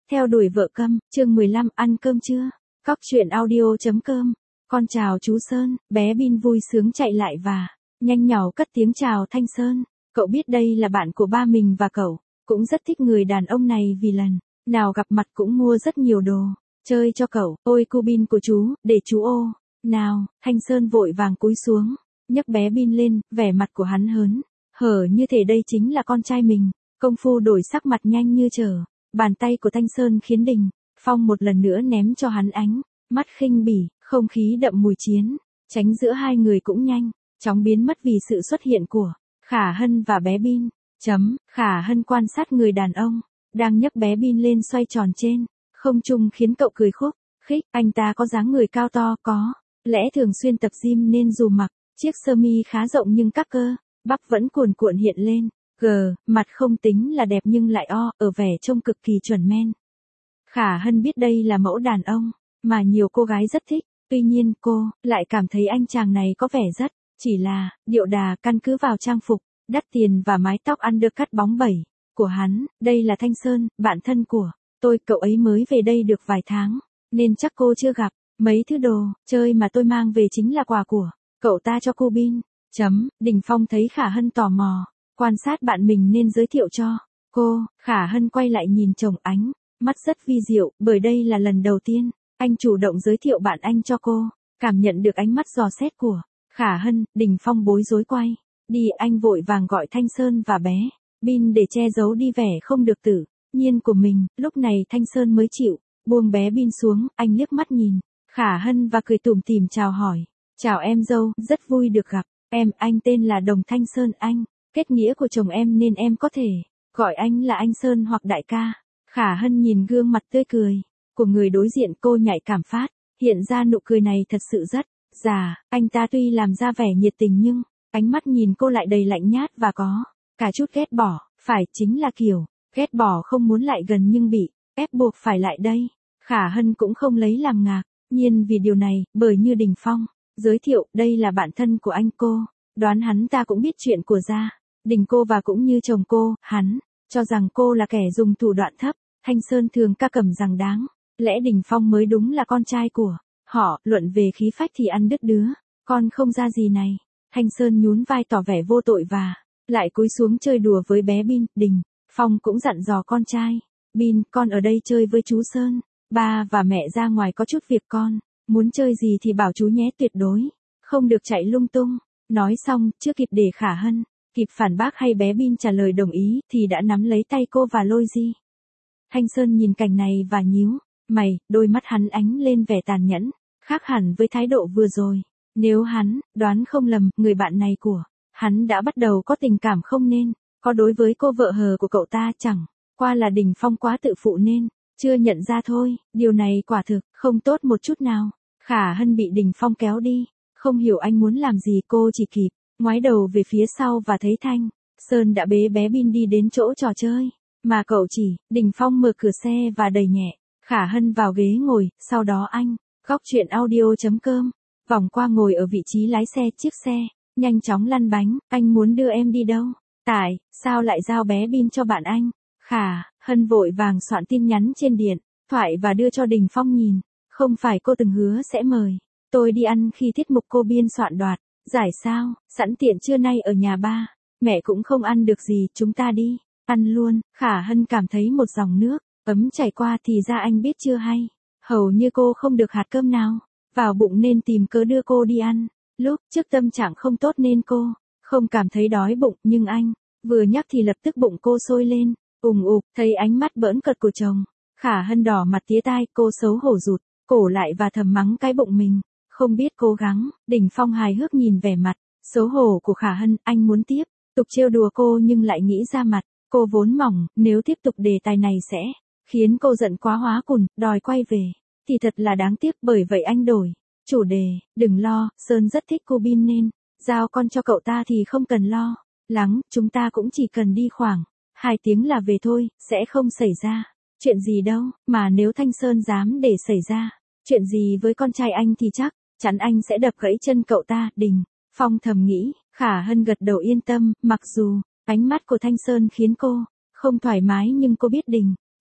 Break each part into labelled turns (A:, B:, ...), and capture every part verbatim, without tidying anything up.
A: Theo đuổi vợ câm, chương mười lăm, ăn cơm chưa? Cóc truyện audio chấm com. Con chào chú Sơn, bé Bin vui sướng chạy lại và nhanh nhỏ cất tiếng chào Thanh Sơn. Cậu biết đây là bạn của ba mình và cậu cũng rất thích người đàn ông này vì lần nào gặp mặt cũng mua rất nhiều đồ chơi cho cậu. Ôi cô Bin của chú, để chú ô. Nào, Thanh Sơn vội vàng cúi xuống, nhấc bé Bin lên, vẻ mặt của hắn hớn hở như thể đây chính là con trai mình. Công phu đổi sắc mặt nhanh như trở bàn tay của Thanh Sơn khiến Đình Phong một lần nữa ném cho hắn ánh mắt khinh bỉ. Không khí đậm mùi chiến tránh giữa hai người cũng nhanh chóng biến mất vì sự xuất hiện của Khả Hân và bé Bin. Chấm, Khả Hân quan sát người đàn ông đang nhấc bé Bin lên xoay tròn trên không trung khiến cậu cười khúc khích. Anh ta có dáng người cao to, có lẽ thường xuyên tập gym nên dù mặc chiếc sơ mi khá rộng nhưng các cơ bắp vẫn cuồn cuộn hiện lên. G, mặt không tính là đẹp nhưng lại o, ở vẻ trông cực kỳ chuẩn men. Khả Hân biết đây là mẫu đàn ông mà nhiều cô gái rất thích, tuy nhiên cô lại cảm thấy anh chàng này có vẻ rất chỉ là điệu đà căn cứ vào trang phục đắt tiền và mái tóc ăn được cắt bóng bẩy của hắn. Đây là Thanh Sơn, bạn thân của tôi, cậu ấy mới về đây được vài tháng nên chắc cô chưa gặp. Mấy thứ đồ chơi mà tôi mang về chính là quà của cậu ta cho cô Bin. Chấm, Đình Phong thấy Khả Hân tò mò quan sát bạn mình nên giới thiệu cho cô. Khả Hân quay lại nhìn chồng, ánh mắt rất vi diệu, bởi đây là lần đầu tiên anh chủ động giới thiệu bạn anh cho cô. Cảm nhận được ánh mắt dò xét của Khả Hân, Đình Phong bối rối quay đi, anh vội vàng gọi Thanh Sơn và bé Bin để che giấu đi vẻ không được tự nhiên của mình. Lúc này Thanh Sơn mới chịu buông bé Bin xuống, anh liếc mắt nhìn Khả Hân và cười tủm tỉm chào hỏi. Chào em dâu, rất vui được gặp em, anh tên là Đồng Thanh Sơn, anh kết nghĩa của chồng em nên em có thể gọi anh là anh Sơn hoặc đại ca. Khả Hân nhìn gương mặt tươi cười của người đối diện, cô nhạy cảm phát hiện ra nụ cười này thật sự rất già. Anh ta tuy làm ra vẻ nhiệt tình nhưng ánh mắt nhìn cô lại đầy lạnh nhạt và có cả chút ghét bỏ. Phải, chính là kiểu ghét bỏ không muốn lại gần nhưng bị ép buộc phải lại đây. Khả Hân cũng không lấy làm ngạc nhiên vì điều này, bởi như Đình Phong giới thiệu, đây là bạn thân của anh. Cô đoán hắn ta cũng biết chuyện của gia đình cô và cũng như chồng cô. Hắn cho rằng cô là kẻ dùng thủ đoạn thấp. Thanh Sơn thường ca cẩm rằng đáng lẽ Đình Phong mới đúng là con trai của họ, luận về khí phách thì ăn đứt đứa con không ra gì này. Thanh Sơn nhún vai tỏ vẻ vô tội và lại cúi xuống chơi đùa với bé Bin. Đình Phong cũng dặn dò con trai: Bin, con ở đây chơi với chú Sơn, ba và mẹ ra ngoài có chút việc, con muốn chơi gì thì bảo chú nhé, tuyệt đối không được chạy lung tung. Nói xong, chưa kịp để Khả Hân kịp phản bác hay bé Bin trả lời đồng ý thì đã nắm lấy tay cô và lôi đi. Thanh Sơn nhìn cảnh này và nhíu mày, đôi mắt hắn ánh lên vẻ tàn nhẫn, khác hẳn với thái độ vừa rồi. Nếu hắn đoán không lầm, người bạn này của hắn đã bắt đầu có tình cảm không nên có đối với cô vợ hờ của cậu ta, chẳng qua là Đình Phong quá tự phụ nên chưa nhận ra thôi. Điều này quả thực không tốt một chút nào. Khả Hân bị Đình Phong kéo đi, không hiểu anh muốn làm gì, cô chỉ kịp ngoái đầu về phía sau và thấy Thanh Sơn đã bế bé Bin đi đến chỗ trò chơi mà cậu chỉ. Đình Phong mở cửa xe và đẩy nhẹ Khả Hân vào ghế ngồi, sau đó anh Cóc truyện audio chấm com vòng qua ngồi ở vị trí lái xe. Chiếc xe nhanh chóng lăn bánh. Anh muốn đưa em đi đâu? Tại sao lại giao bé Bin cho bạn anh? Khả Hân vội vàng soạn tin nhắn trên điện thoại và đưa cho Đình Phong nhìn. Không phải cô từng hứa sẽ mời tôi đi ăn khi tiết mục cô biên soạn đoạt giải sao? Sẵn tiện trưa nay ở nhà ba mẹ cũng không ăn được gì, chúng ta đi ăn luôn. Khả Hân cảm thấy một dòng nước ấm chảy qua, thì ra anh biết chưa hay hầu như cô không được hạt cơm nào vào bụng nên tìm cớ đưa cô đi ăn. Lúc trước tâm trạng không tốt nên cô không cảm thấy đói bụng, nhưng anh vừa nhắc thì lập tức bụng cô sôi lên ùng ục. Thấy ánh mắt bỡn cợt của chồng, Khả Hân đỏ mặt tía tai, cô xấu hổ rụt cổ lại và thầm mắng cái bụng mình không biết cố gắng. Đình Phong hài hước nhìn vẻ mặt xấu hổ của Khả Hân, anh muốn tiếp tục trêu đùa cô nhưng lại nghĩ ra mặt cô vốn mỏng, nếu tiếp tục đề tài này sẽ khiến cô giận quá hóa cùn, đòi quay về thì thật là đáng tiếc. Bởi vậy anh đổi chủ đề: đừng lo, Sơn rất thích cô Bin nên giao con cho cậu ta thì không cần lo lắng, chúng ta cũng chỉ cần đi khoảng hai tiếng là về thôi, sẽ không xảy ra chuyện gì đâu. Mà nếu Thanh Sơn dám để xảy ra chuyện gì với con trai anh thì chắc chắn anh sẽ đập gãy chân cậu ta. Đình Phong thầm nghĩ. Khả Hân gật đầu yên tâm, mặc dù ánh mắt của Thanh Sơn khiến cô không thoải mái nhưng cô biết Đình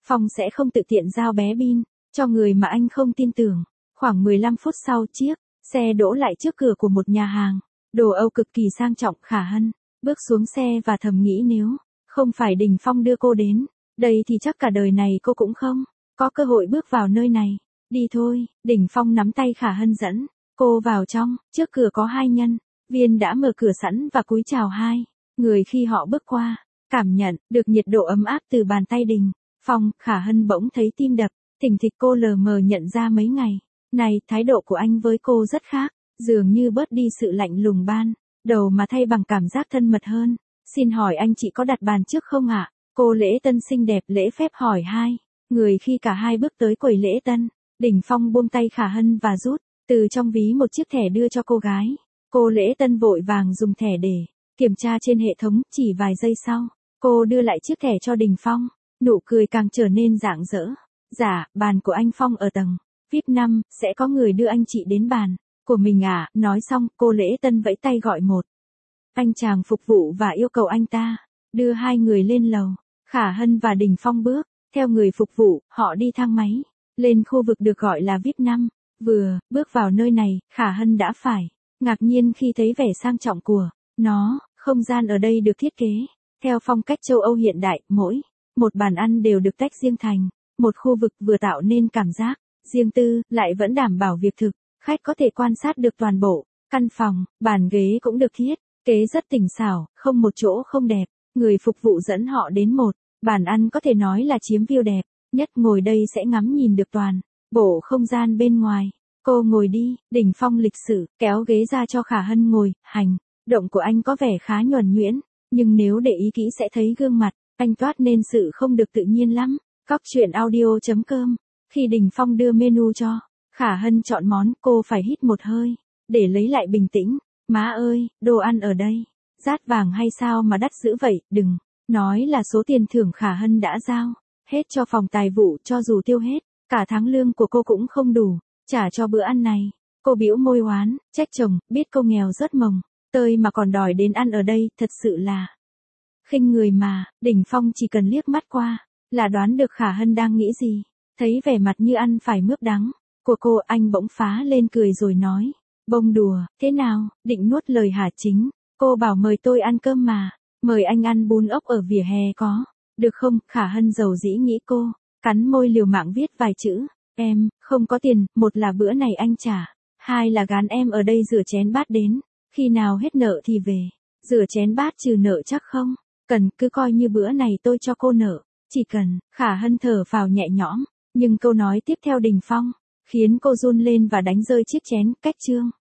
A: Phong sẽ không tự tiện giao bé Bin cho người mà anh không tin tưởng. Khoảng mười lăm phút sau, chiếc xe đỗ lại trước cửa của một nhà hàng đồ Âu cực kỳ sang trọng. Khả Hân bước xuống xe và thầm nghĩ nếu không phải Đình Phong đưa cô đến đây thì chắc cả đời này cô cũng không có cơ hội bước vào nơi này. Đi thôi. Đình Phong nắm tay Khả Hân dẫn cô vào trong. Trước cửa có hai nhân viên đã mở cửa sẵn và cúi chào hai người khi họ bước qua. Cảm nhận được nhiệt độ ấm áp từ bàn tay Đình Phong, Khả Hân bỗng thấy tim đập thình thịch. Cô lờ mờ nhận ra mấy ngày này thái độ của anh với cô rất khác, dường như bớt đi sự lạnh lùng ban đầu mà thay bằng cảm giác thân mật hơn. Xin hỏi anh chị có đặt bàn trước không ạ? Cô lễ tân xinh đẹp lễ phép hỏi hai người khi cả hai bước tới quầy lễ tân. Đình Phong buông tay Khả Hân và rút từ trong ví một chiếc thẻ đưa cho cô gái. Cô lễ tân vội vàng dùng thẻ để kiểm tra trên hệ thống. Chỉ vài giây sau, cô đưa lại chiếc thẻ cho Đình Phong, nụ cười càng trở nên rạng rỡ. Dạ, bàn của anh Phong ở tầng vi ai pi năm, sẽ có người đưa anh chị đến bàn của mình à? Nói xong, cô lễ tân vẫy tay gọi một anh chàng phục vụ và yêu cầu anh ta đưa hai người lên lầu. Khả Hân và Đình Phong bước theo người phục vụ, họ đi thang máy lên khu vực được gọi là vi ai pi năm. Vừa bước vào nơi này, Khả Hân đã phải ngạc nhiên khi thấy vẻ sang trọng của nó. Không gian ở đây được thiết kế theo phong cách châu Âu hiện đại, mỗi một bàn ăn đều được tách riêng thành một khu vực, vừa tạo nên cảm giác riêng tư, lại vẫn đảm bảo việc thực khách có thể quan sát được toàn bộ căn phòng. Bàn ghế cũng được thiết kế rất tinh xảo, không một chỗ không đẹp. Người phục vụ dẫn họ đến một bàn ăn có thể nói là chiếm view đẹp nhất. Ngồi đây sẽ ngắm nhìn được toàn bộ không gian bên ngoài. Cô ngồi đi. Đình Phong lịch sự kéo ghế ra cho Khả Hân ngồi. Hành động của anh có vẻ khá nhuần nhuyễn, nhưng nếu để ý kỹ sẽ thấy gương mặt anh toát nên sự không được tự nhiên lắm. Cóc truyện audio chấm com. Khi Đình Phong đưa menu cho Khả Hân chọn món, cô phải hít một hơi để lấy lại bình tĩnh. Má ơi, đồ ăn ở đây rát vàng hay sao mà đắt dữ vậy? Đừng nói là số tiền thưởng Khả Hân đã giao hết cho phòng tài vụ, cho dù tiêu hết cả tháng lương của cô cũng không đủ trả cho bữa ăn này. Cô bĩu môi oán trách chồng, biết cô nghèo rất mồng tơi mà còn đòi đến ăn ở đây, thật sự là khinh người mà. Đình Phong chỉ cần liếc mắt qua là đoán được Khả Hân đang nghĩ gì. Thấy vẻ mặt như ăn phải mướp đắng của cô, anh bỗng phá lên cười rồi nói, bông đùa, thế nào, định nuốt lời hả? Chính cô bảo mời tôi ăn cơm mà, mời anh ăn bún ốc ở vỉa hè có được không? Khả Hân dầu dĩ nghĩ cô cắn môi liều mạng viết vài chữ, em không có tiền, một là bữa này anh trả, hai là gán em ở đây rửa chén bát, đến khi nào hết nợ thì về rửa chén bát, trừ nợ chắc không cần, cứ coi như bữa này tôi cho cô nợ, chỉ cần. Khả Hân thở phào nhẹ nhõm, nhưng câu nói tiếp theo Đình Phong khiến cô run lên và đánh rơi chiếc chén. Cách chương